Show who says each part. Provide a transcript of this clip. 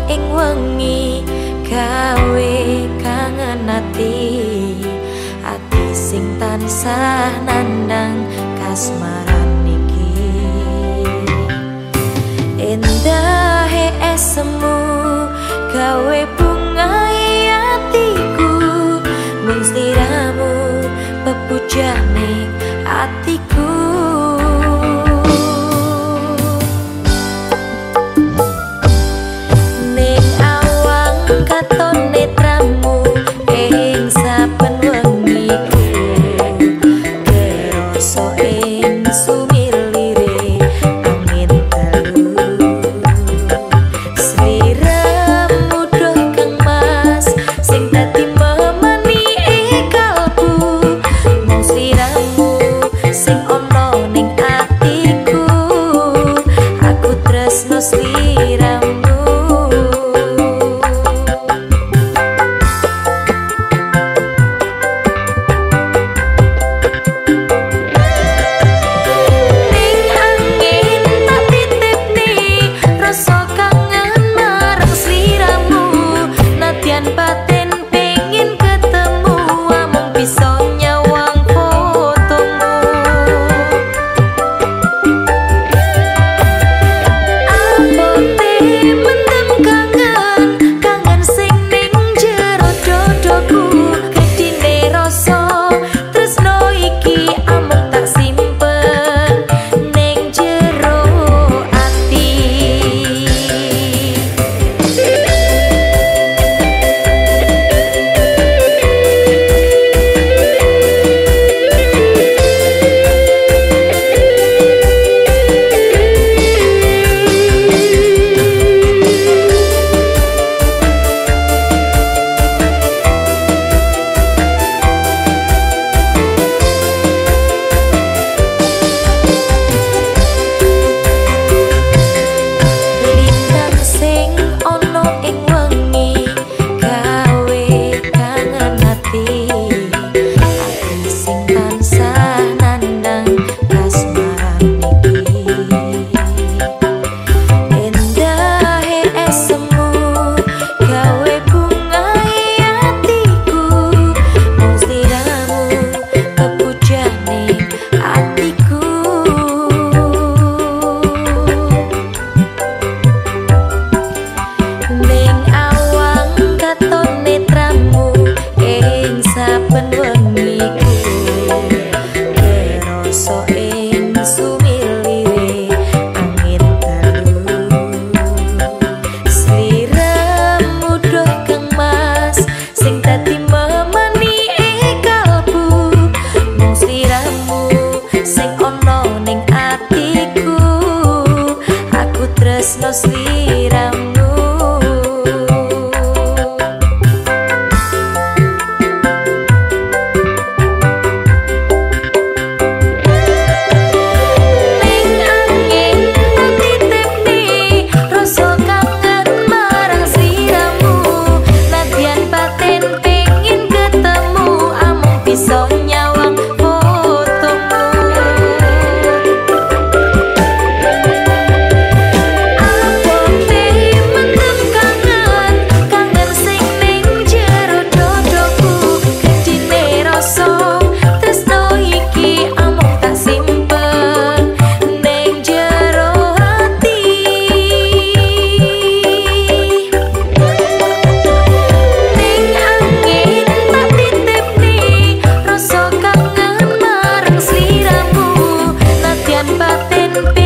Speaker 1: ing wengi gawe kangen ati sing tansah nandang kasmaran iki endahe esemu gawe bungai atiku mung sliramu pepujane atiku ning awang katon netramu ing saben wengi kerasa ing sumilire angin dalu sliramu doh kang mas sing dadi memani kalbu mung sliramu sing ono ning atiku aku tresno sliramu sliramu ning angin titipni rasa kangen marang sliramu nadyan batin pengin ketemu amung bisa nyawang batin